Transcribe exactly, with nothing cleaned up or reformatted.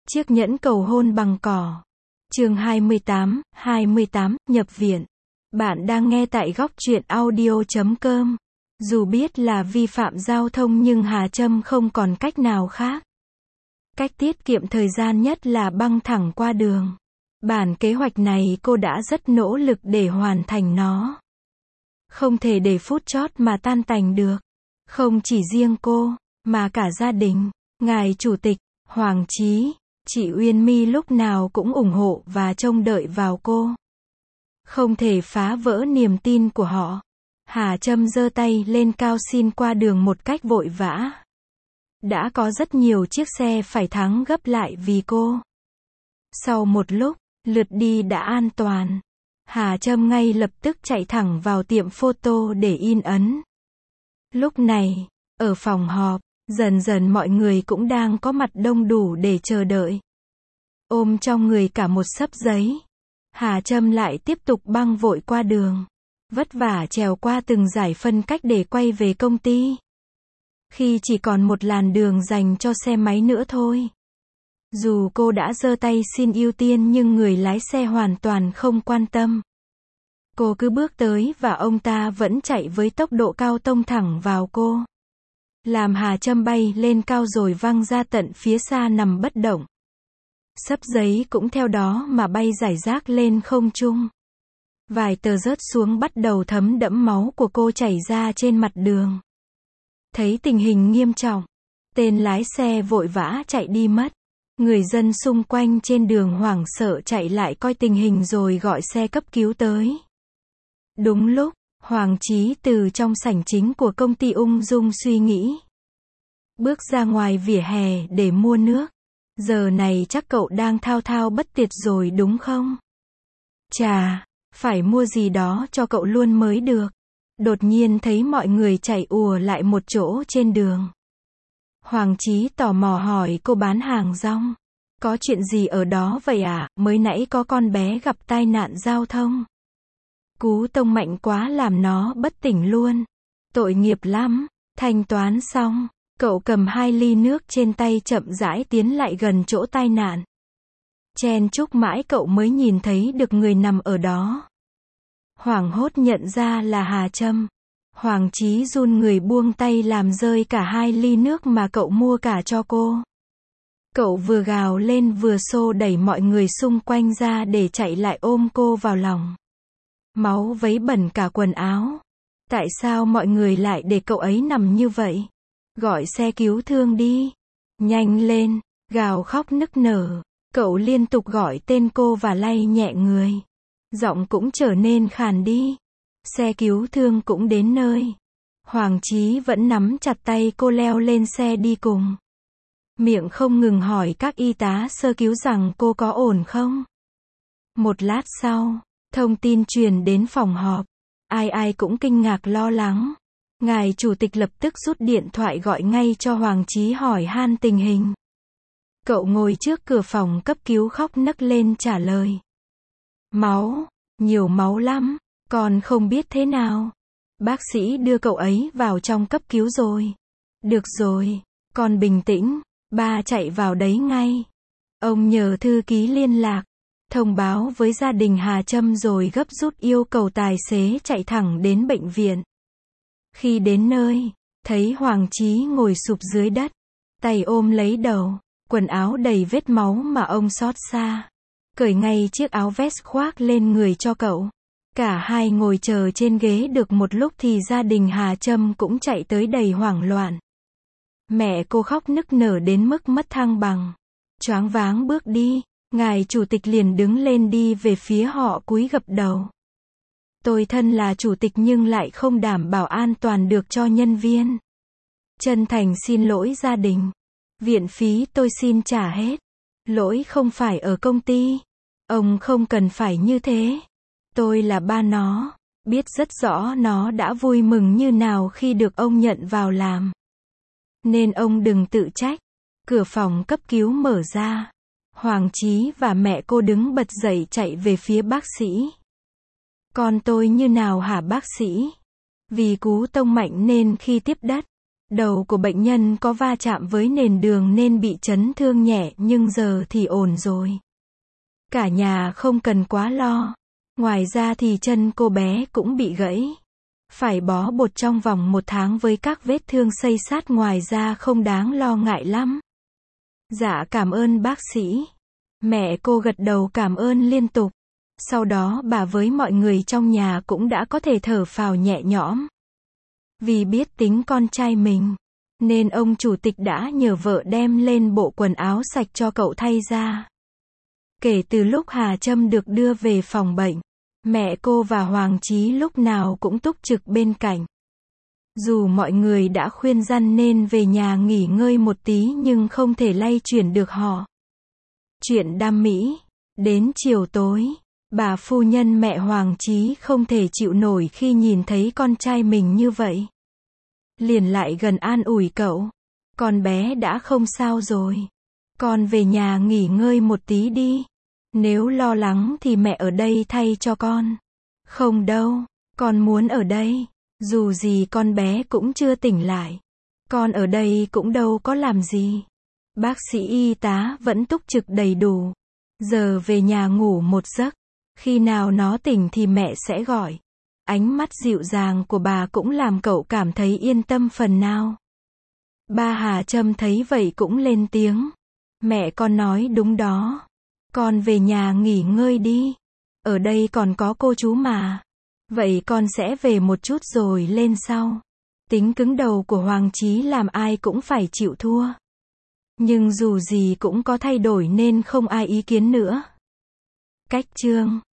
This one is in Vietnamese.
Chiếc nhẫn cầu hôn bằng cỏ. Chương hai mươi tám, hai mươi tám, nhập viện. Bạn đang nghe tại góc truyện audio chấm com. Dù biết là vi phạm giao thông nhưng Hà Trâm không còn cách nào khác. Cách tiết kiệm thời gian nhất là băng thẳng qua đường. Bản kế hoạch này cô đã rất nỗ lực để hoàn thành nó. Không thể để phút chót mà tan tành được. Không chỉ riêng cô, mà cả gia đình, ngài chủ tịch, Hoàng Chí, chị Uyên My lúc nào cũng ủng hộ và trông đợi vào cô. Không thể phá vỡ niềm tin của họ. Hà Trâm giơ tay lên cao xin qua đường một cách vội vã. Đã có rất nhiều chiếc xe phải thắng gấp lại vì cô. Sau một lúc, lượt đi đã an toàn. Hà Trâm ngay lập tức chạy thẳng vào tiệm photo để in ấn. Lúc này, ở phòng họp, dần dần mọi người cũng đang có mặt đông đủ để chờ đợi. Ôm trong người cả một xấp giấy, Hà Trâm lại tiếp tục băng vội qua đường. Vất vả trèo qua từng dải phân cách để quay về công ty. Khi chỉ còn một làn đường dành cho xe máy nữa thôi. Dù cô đã giơ tay xin ưu tiên nhưng người lái xe hoàn toàn không quan tâm. Cô cứ bước tới và ông ta vẫn chạy với tốc độ cao tông thẳng vào cô. Làm Hà Trâm bay lên cao rồi văng ra tận phía xa nằm bất động. Xấp giấy cũng theo đó mà bay rải rác lên không trung. Vài tờ rớt xuống bắt đầu thấm đẫm máu của cô chảy ra trên mặt đường. Thấy tình hình nghiêm trọng, tên lái xe vội vã chạy đi mất. Người dân xung quanh trên đường hoảng sợ chạy lại coi tình hình rồi gọi xe cấp cứu tới. Đúng lúc, Hoàng Chí từ trong sảnh chính của công ty ung dung suy nghĩ. Bước ra ngoài vỉa hè để mua nước. Giờ này chắc cậu đang thao thao bất tuyệt rồi đúng không? Chà, phải mua gì đó cho cậu luôn mới được. Đột nhiên thấy mọi người chạy ùa lại một chỗ trên đường. Hoàng Chí tò mò hỏi cô bán hàng rong. Có chuyện gì ở đó vậy ạ? À? Mới nãy có con bé gặp tai nạn giao thông. Cú tông mạnh quá làm nó bất tỉnh luôn. Tội nghiệp lắm. Thanh toán xong, cậu cầm hai ly nước trên tay chậm rãi tiến lại gần chỗ tai nạn. Chen chúc mãi cậu mới nhìn thấy được người nằm ở đó. Hoảng hốt nhận ra là Hà Trâm. Hoàng Chí run người buông tay làm rơi cả hai ly nước mà cậu mua cả cho cô. Cậu vừa gào lên vừa xô đẩy mọi người xung quanh ra để chạy lại ôm cô vào lòng. Máu vấy bẩn cả quần áo. Tại sao mọi người lại để cậu ấy nằm như vậy? Gọi xe cứu thương đi. Nhanh lên, gào khóc nức nở. Cậu liên tục gọi tên cô và lay nhẹ người. Giọng cũng trở nên khàn đi. Xe cứu thương cũng đến nơi. Hoàng Chí vẫn nắm chặt tay cô leo lên xe đi cùng. Miệng không ngừng hỏi các y tá sơ cứu rằng cô có ổn không. Một lát sau, thông tin truyền đến phòng họp. Ai ai cũng kinh ngạc lo lắng. Ngài chủ tịch lập tức rút điện thoại gọi ngay cho Hoàng Chí hỏi han tình hình. Cậu ngồi trước cửa phòng cấp cứu khóc nấc lên trả lời. Máu, nhiều máu lắm, con không biết thế nào. Bác sĩ đưa cậu ấy vào trong cấp cứu rồi. Được rồi, con bình tĩnh, ba chạy vào đấy ngay. Ông nhờ thư ký liên lạc, thông báo với gia đình Hà Trâm rồi gấp rút yêu cầu tài xế chạy thẳng đến bệnh viện. Khi đến nơi, thấy Hoàng Chí ngồi sụp dưới đất, tay ôm lấy đầu, quần áo đầy vết máu mà ông xót xa. Cởi ngay chiếc áo vest khoác lên người cho cậu. Cả hai ngồi chờ trên ghế được một lúc thì gia đình Hà Trâm cũng chạy tới đầy hoảng loạn. Mẹ cô khóc nức nở đến mức mất thăng bằng. Choáng váng bước đi, ngài chủ tịch liền đứng lên đi về phía họ cúi gập đầu. Tôi thân là chủ tịch nhưng lại không đảm bảo an toàn được cho nhân viên. Chân thành xin lỗi gia đình. Viện phí tôi xin trả hết. Lỗi không phải ở công ty. Ông không cần phải như thế. Tôi là ba nó. Biết rất rõ nó đã vui mừng như nào khi được ông nhận vào làm. Nên ông đừng tự trách. Cửa phòng cấp cứu mở ra. Hoàng Chí và mẹ cô đứng bật dậy chạy về phía bác sĩ. Con tôi như nào hả bác sĩ? Vì cú tông mạnh nên khi tiếp đất, Đầu của bệnh nhân có va chạm với nền đường nên bị chấn thương nhẹ nhưng giờ thì ổn rồi. Cả nhà không cần quá lo. Ngoài ra thì chân cô bé cũng bị gãy. Phải bó bột trong vòng một tháng với các vết thương xây xát, ngoài ra không đáng lo ngại lắm. Dạ cảm ơn bác sĩ. Mẹ cô gật đầu cảm ơn liên tục. Sau đó bà với mọi người trong nhà cũng đã có thể thở phào nhẹ nhõm. Vì biết tính con trai mình, nên ông chủ tịch đã nhờ vợ đem lên bộ quần áo sạch cho cậu thay ra. Kể từ lúc Hà Trâm được đưa về phòng bệnh, mẹ cô và Hoàng Chí lúc nào cũng túc trực bên cạnh. Dù mọi người đã khuyên răn nên về nhà nghỉ ngơi một tí nhưng không thể lay chuyển được họ. Chuyện đam mỹ. Đến chiều tối, bà phu nhân mẹ Hoàng Chí không thể chịu nổi khi nhìn thấy con trai mình như vậy. Liền lại gần an ủi cậu. Con bé đã không sao rồi. Con về nhà nghỉ ngơi một tí đi. Nếu lo lắng thì mẹ ở đây thay cho con. Không đâu, con muốn ở đây. Dù gì con bé cũng chưa tỉnh lại. Con ở đây cũng đâu có làm gì. Bác sĩ y tá vẫn túc trực đầy đủ. Giờ về nhà ngủ một giấc. Khi nào nó tỉnh thì mẹ sẽ gọi. Ánh mắt dịu dàng của bà cũng làm cậu cảm thấy yên tâm phần nào. Ba Hà Trâm thấy vậy cũng lên tiếng. Mẹ con nói đúng đó. Con về nhà nghỉ ngơi đi. Ở đây còn có cô chú mà. Vậy con sẽ về một chút rồi lên sau. Tính cứng đầu của Hoàng Chí làm ai cũng phải chịu thua. Nhưng dù gì cũng có thay đổi nên không ai ý kiến nữa. Cách chương